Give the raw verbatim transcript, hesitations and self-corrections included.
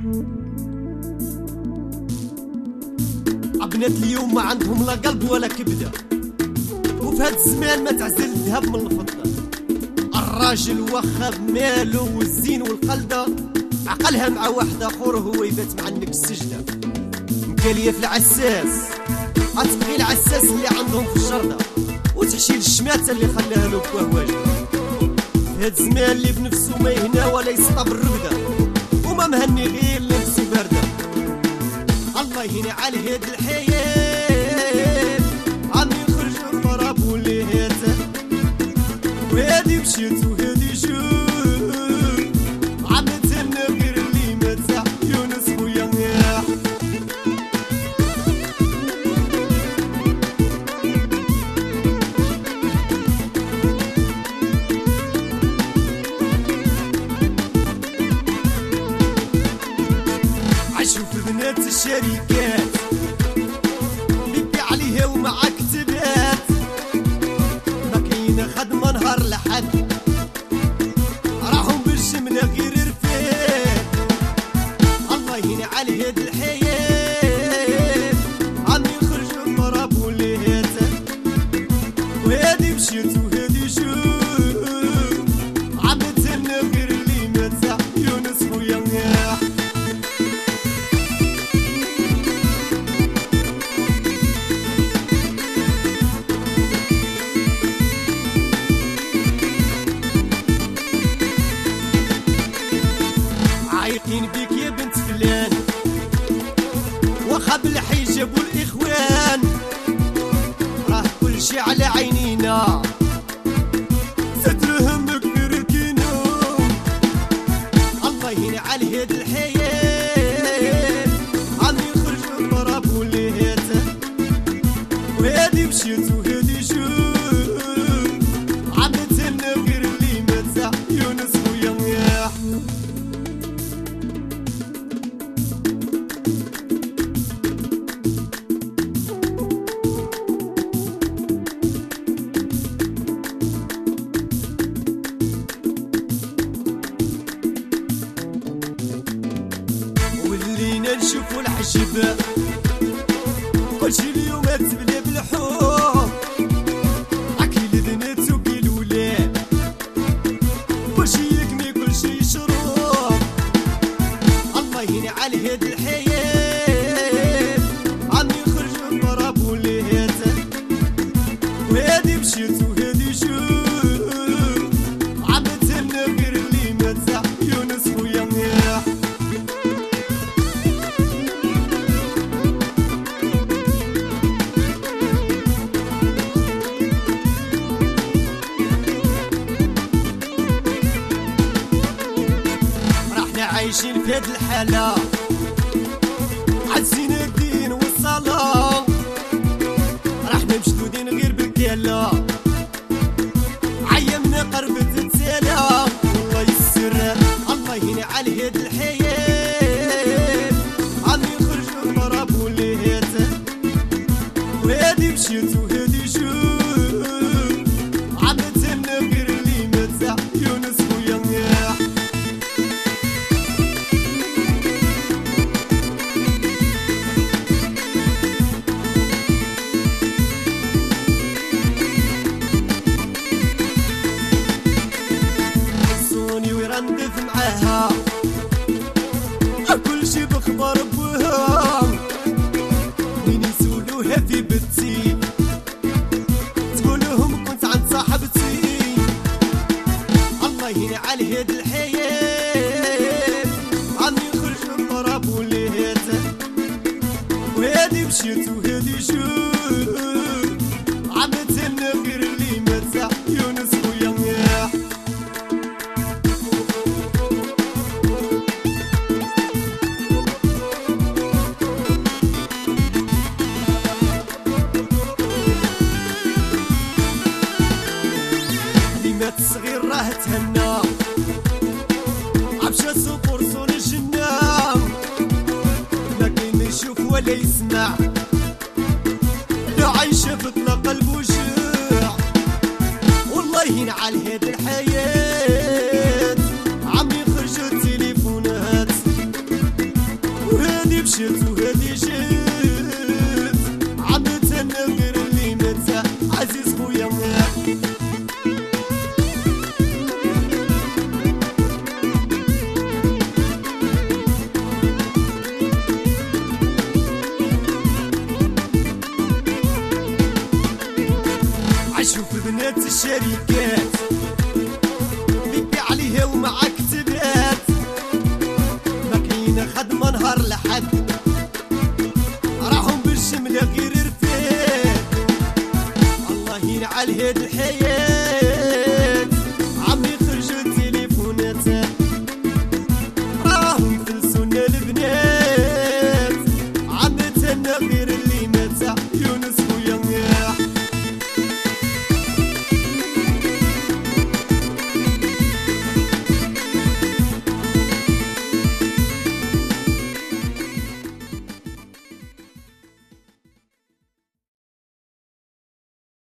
بنات اليوم ما عندهم لا قلب ولا كبده، وفي هاد الزمان ما تعزل الذهب من الفضه. الراجل واخا بمالو والزين والقلده، عقلها مع واحد اخر هو يبات معنك السجده. مكاليه في العساس غتبغي العساس اللي عندهم في الشرده، وتحشي الشماته اللي خلاها له بوهواجه. في هاد الزمان اللي بنفسه ما يهنا ولا يسطى بالربده، وما مهني غير نفسه بارده. الله يهني على هاد الحياة، عم يخرج الضرب واللي هاته، وهادي مشيت وهادي جوت، عم تهنا غير اللي مات. يونس خويا نياح عاشوا في بنات الشركات، بيبي عليها ومع كتبات، ما كاين خدمة نهار لحد، راهم بالجملة غير رفات. الله يهني على هاد الحياة، عم يخرج الضرب واللي هاته، وهادي مشيت وهادي جوت، عم تهنا غير اللي مات. يونس خويا نياح عايقين بيك يا بنت فلان، واخا بالحجاب والاخوان، راه كل شي على عينينا، سترهم كبير كينا. الله يهني على هاد الحياة، عم يخرج الضرب واللي هاته، وهادي مشيت وهادي جوت، عم تهنا غير اللي مات. يونس خويا نياح ولينا نشوفو الحجب، كلشي اليوم تبلى بالحب، عكيل البنات وكيل الولاد، كلشي يكمي كلشي يشرب. الله يهني على هاد الحياة، عم يخرج الضرب واللي هاته، وهادي مشيت وهادي جوت، عم تهنا غير اللي مات. يونس خويا نياح عايشين في هاد الحالة، عزين الدين والصلاة، راحنا مشدودين غير بالكالة، عيمنا قربت تسالى. الله يسر الله يهني على هاد الحياة، عم يخرج الضرب واللي هاته، وهادي مشيت وهادي جوت، عم تهنا غير اللي مات. يونس خويا نياح ندف معاها، كل شي بخبر بوها، وين يسولوها في بنتي تقولهم كنت عند صاحبتي. الله يهني على هاد الحياة، عم يخرج الضرب واللي هاته، وهادي مشيت وهادي جوت، عم تهنا غير اللي مات. يونس خويا نياح الصغير راه تهنى، عبشا سوق ورسول الجنة، ما كاين ما يشوف ولا يسمع، لا عايشة في طلق قلب وجاع. والله يهين على هاد الحياة، عم يخرج التليفونات، هادي مشيت وهادي جيت عملت انا غير اللي مات عزيز خويا عشوف بنات الشركات بيبيع عليها ومع كتبات ما كاينه خدمه نهار لحد راهم بالجمله غير رفات الله ينعل هاد الحياه